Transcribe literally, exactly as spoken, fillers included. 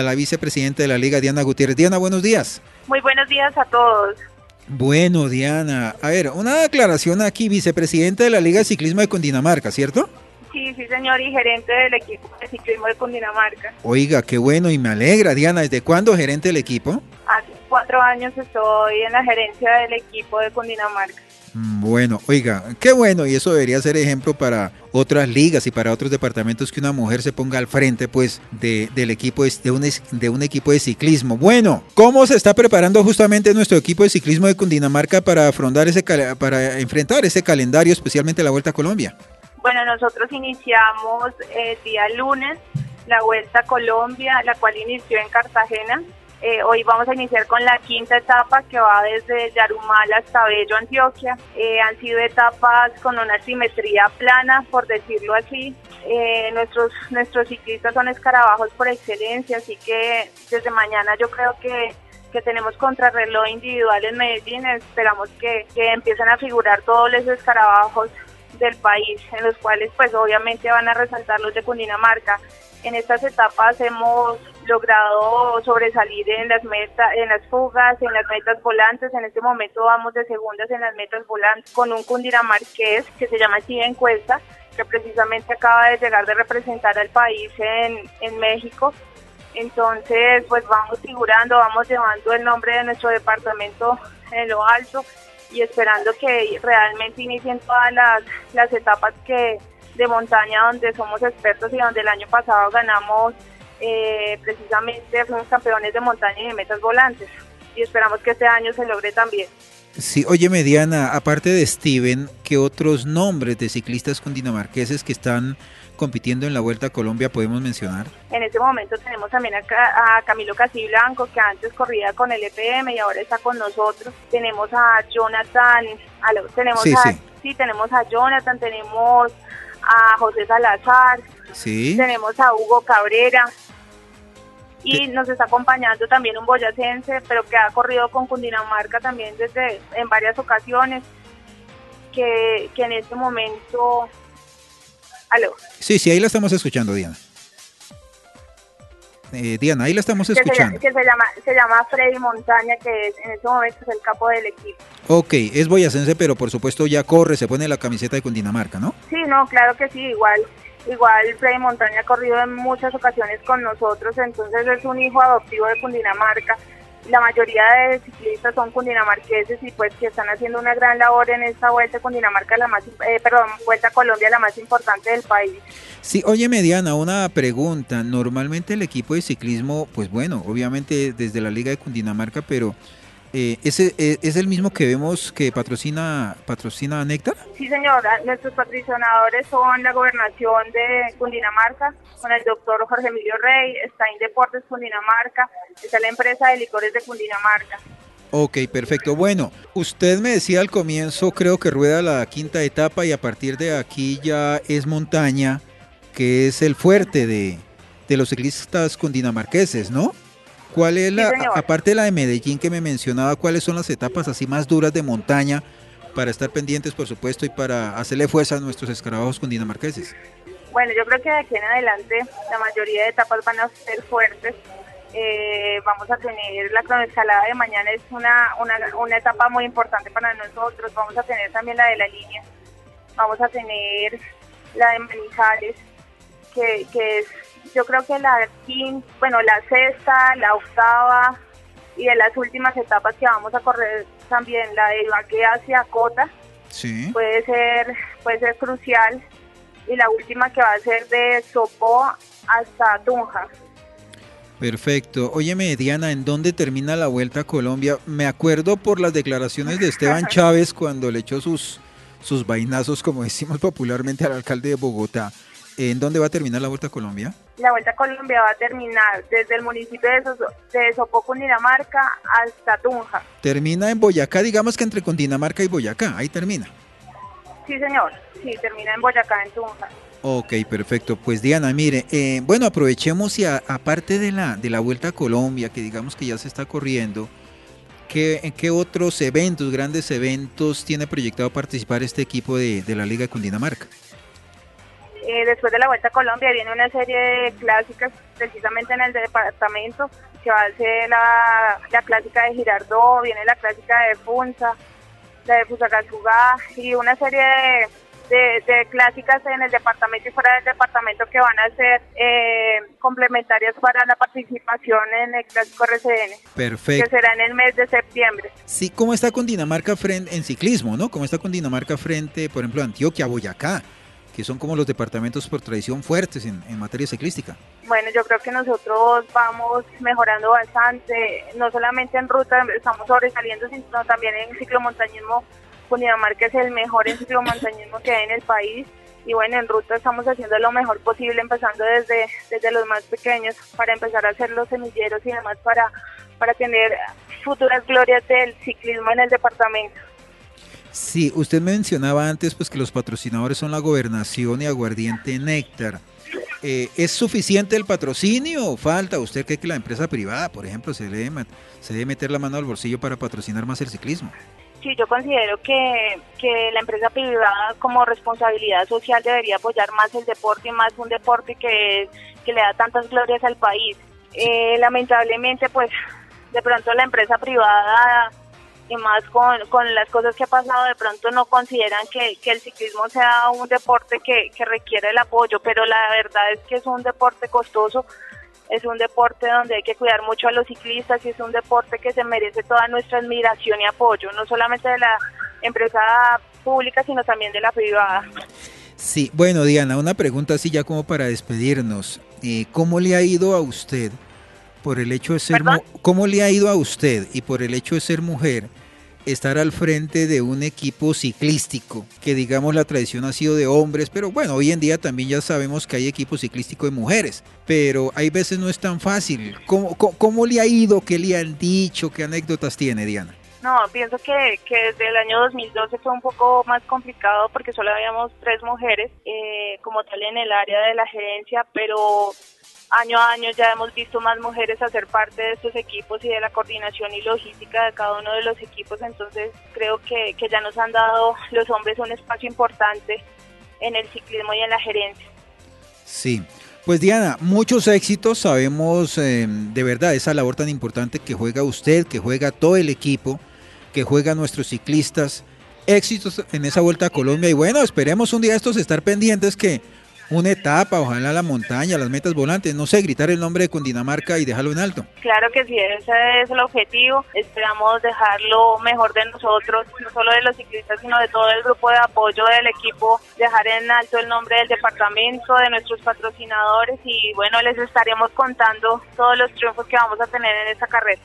la vicepresidenta de la Liga, Diana Gutiérrez. Diana, buenos días. Muy buenos días a todos. Bueno, Diana, a ver, una aclaración aquí, vicepresidenta de la Liga de Ciclismo de Cundinamarca, ¿cierto? Sí, sí, señor, y gerente del equipo de ciclismo de Cundinamarca. Oiga, qué bueno y me alegra. Diana, ¿desde cuándo gerente del equipo? Hace cuatro años estoy en la gerencia del equipo de Cundinamarca. Bueno, oiga, qué bueno, y eso debería ser ejemplo para otras ligas y para otros departamentos, que una mujer se ponga al frente pues de, del equipo de, de, un, de un equipo de ciclismo. Bueno, ¿cómo se está preparando justamente nuestro equipo de ciclismo de Cundinamarca para afrontar ese para enfrentar ese calendario, especialmente la Vuelta a Colombia? Bueno, nosotros iniciamos el día lunes la Vuelta a Colombia, la cual inició en Cartagena. Eh, hoy vamos a iniciar con la quinta etapa, que va desde Yarumal hasta Bello, Antioquia. Eh, han sido etapas con una simetría plana, por decirlo así. Eh, nuestros nuestros ciclistas son escarabajos por excelencia, así que desde mañana yo creo que, que tenemos contrarreloj individual en Medellín. Esperamos que, que empiecen a figurar todos los escarabajos del país, en los cuales pues obviamente van a resaltar los de Cundinamarca. En estas etapas hemos logrado sobresalir en las metas, en las fugas, en las metas volantes. En este momento vamos de segundas en las metas volantes con un cundinamarqués que se llama Steven Cuesta, que precisamente acaba de llegar de representar al país en, en México. Entonces, pues vamos figurando, vamos llevando el nombre de nuestro departamento en lo alto y esperando que realmente inicien todas las, las etapas que de montaña donde somos expertos y donde el año pasado ganamos, eh, precisamente fuimos campeones de montaña y de metas volantes, y esperamos que este año se logre también. Sí, oye, Diana, aparte de Steven, ¿qué otros nombres de ciclistas cundinamarqueses que están compitiendo en la Vuelta a Colombia podemos mencionar? En este momento tenemos también a, a Camilo Casiblanco, que antes corría con el E P M y ahora está con nosotros. Tenemos a Jonathan, a, tenemos sí, a, sí. sí, tenemos a Jonathan, tenemos a José Salazar, sí. tenemos a Hugo Cabrera, y nos está acompañando también un boyacense, pero que ha corrido con Cundinamarca también desde en varias ocasiones, que, que en este momento... ¿Aló? Sí, sí, ahí la estamos escuchando, Diana. Eh, Diana, ahí la estamos escuchando. Que, se, que se, llama, se llama Freddy Montaña, que es, en este momento es el capo del equipo. Ok, es boyacense, pero por supuesto ya corre, se pone la camiseta de Cundinamarca, ¿no? Sí, no, claro que sí, igual. Igual Freddy Montaña ha corrido en muchas ocasiones con nosotros, entonces es un hijo adoptivo de Cundinamarca. La mayoría de ciclistas son cundinamarqueses y pues que están haciendo una gran labor en esta Vuelta a Cundinamarca, la más, eh, perdón, Vuelta a Colombia, la más importante del país. Sí, oye, Diana, una pregunta. Normalmente el equipo de ciclismo, pues bueno, obviamente desde la Liga de Cundinamarca, pero eh, ¿ese es, es el mismo que vemos que patrocina patrocina Néctar? Sí, señora. Nuestros patrocinadores son la Gobernación de Cundinamarca, con el doctor Jorge Emilio Rey, está Indeportes Cundinamarca, está la empresa de licores de Cundinamarca. Ok, perfecto. Bueno, usted me decía al comienzo, creo que rueda la quinta etapa y a partir de aquí ya es montaña, que es el fuerte de, de los ciclistas cundinamarqueses, ¿no? ¿Cuál es la, sí, aparte de la de Medellín que me mencionaba, cuáles son las etapas así más duras de montaña para estar pendientes, por supuesto, y para hacerle fuerza a nuestros escarabajos cundinamarqueses? Bueno, yo creo que de aquí en adelante la mayoría de etapas van a ser fuertes. Eh, vamos a tener la cronoescalada de mañana, es una, una, una etapa muy importante para nosotros. Vamos a tener también la de la línea, vamos a tener la de Manizales, que, que es, yo creo que la quinta, bueno, la sexta, la octava, y de las últimas etapas que vamos a correr también, la de Ibagué hacia Cota, sí. puede ser, puede ser crucial, y la última que va a ser de Sopó hasta Tunja. Perfecto. Óyeme, Diana, ¿en dónde termina la Vuelta a Colombia? Me acuerdo por las declaraciones de Esteban Chávez cuando le echó sus, sus vainazos, como decimos popularmente, al alcalde de Bogotá. ¿En dónde va a terminar la Vuelta a Colombia? La Vuelta a Colombia va a terminar desde el municipio de, Sos de Sopó, Cundinamarca, hasta Tunja. Termina en Boyacá, digamos que entre Cundinamarca y Boyacá, ahí termina. Sí, señor, sí, termina en Boyacá, en Tunja. Ok, perfecto. Pues Diana, mire, eh, bueno, aprovechemos y a, aparte de la, de la Vuelta a Colombia, que digamos que ya se está corriendo, ¿qué, ¿en qué otros eventos, grandes eventos, tiene proyectado participar este equipo de, de la Liga de Cundinamarca? Eh, después de la Vuelta a Colombia viene una serie de clásicas precisamente en el departamento, que va a ser la, la clásica de Girardot, viene la clásica de Funza, la de Fusagasugá y una serie de, de, de clásicas en el departamento y fuera del departamento que van a ser eh, complementarias para la participación en el Clásico R C N. Perfecto. Que será en el mes de septiembre. Sí, ¿cómo está Cundinamarca frente en ciclismo, no? ¿Cómo está Cundinamarca frente, por ejemplo, a Antioquia, Boyacá, que son como los departamentos por tradición fuertes en, en materia ciclística? Bueno, yo creo que nosotros vamos mejorando bastante, no solamente en ruta estamos sobresaliendo, sino también en ciclomontañismo. Cundinamarca es el mejor en ciclomontañismo que hay en el país y bueno, en ruta estamos haciendo lo mejor posible, empezando desde, desde los más pequeños para empezar a hacer los semilleros y demás para, para tener futuras glorias del ciclismo en el departamento. Sí, usted mencionaba antes pues que los patrocinadores son la Gobernación y Aguardiente Néctar. Eh, ¿Es suficiente el patrocinio o falta? ¿Usted cree que la empresa privada, por ejemplo, se debe, se debe meter la mano al bolsillo para patrocinar más el ciclismo? Sí, yo considero que, que la empresa privada como responsabilidad social debería apoyar más el deporte y más un deporte que, que le da tantas glorias al país. Eh, lamentablemente, pues, de pronto la empresa privada y más con, con las cosas que ha pasado, de pronto no consideran que, que el ciclismo sea un deporte que, que requiere el apoyo, pero la verdad es que es un deporte costoso, es un deporte donde hay que cuidar mucho a los ciclistas y es un deporte que se merece toda nuestra admiración y apoyo, no solamente de la empresa pública, sino también de la privada. Sí, bueno, Diana, una pregunta así ya como para despedirnos. Eh, ¿Cómo le ha ido a usted por el hecho de ser mu- cómo le ha ido a usted y por el hecho de ser mujer estar al frente de un equipo ciclístico que digamos la tradición ha sido de hombres, pero bueno, hoy en día también ya sabemos que hay equipos ciclísticos de mujeres, pero hay veces no es tan fácil? ¿Cómo, cómo, cómo le ha ido? ¿Qué le han dicho? ¿Qué anécdotas tiene, Diana? No, pienso que, que desde el año dos mil doce fue un poco más complicado porque solo habíamos tres mujeres eh, como tal en el área de la gerencia, pero año a año ya hemos visto más mujeres hacer parte de estos equipos y de la coordinación y logística de cada uno de los equipos, entonces creo que, que ya nos han dado los hombres un espacio importante en el ciclismo y en la gerencia. Sí, pues Diana, muchos éxitos, sabemos eh, de verdad esa labor tan importante que juega usted, que juega todo el equipo, que juegan nuestros ciclistas, éxitos en esa Vuelta a Colombia y bueno, esperemos un día estos estar pendientes que una etapa, ojalá la montaña, las metas volantes, no sé, gritar el nombre de Cundinamarca y dejarlo en alto. Claro que sí, ese es el objetivo, esperamos dejarlo mejor de nosotros, no solo de los ciclistas, sino de todo el grupo de apoyo del equipo, dejar en alto el nombre del departamento, de nuestros patrocinadores y bueno, les estaremos contando todos los triunfos que vamos a tener en esta carrera.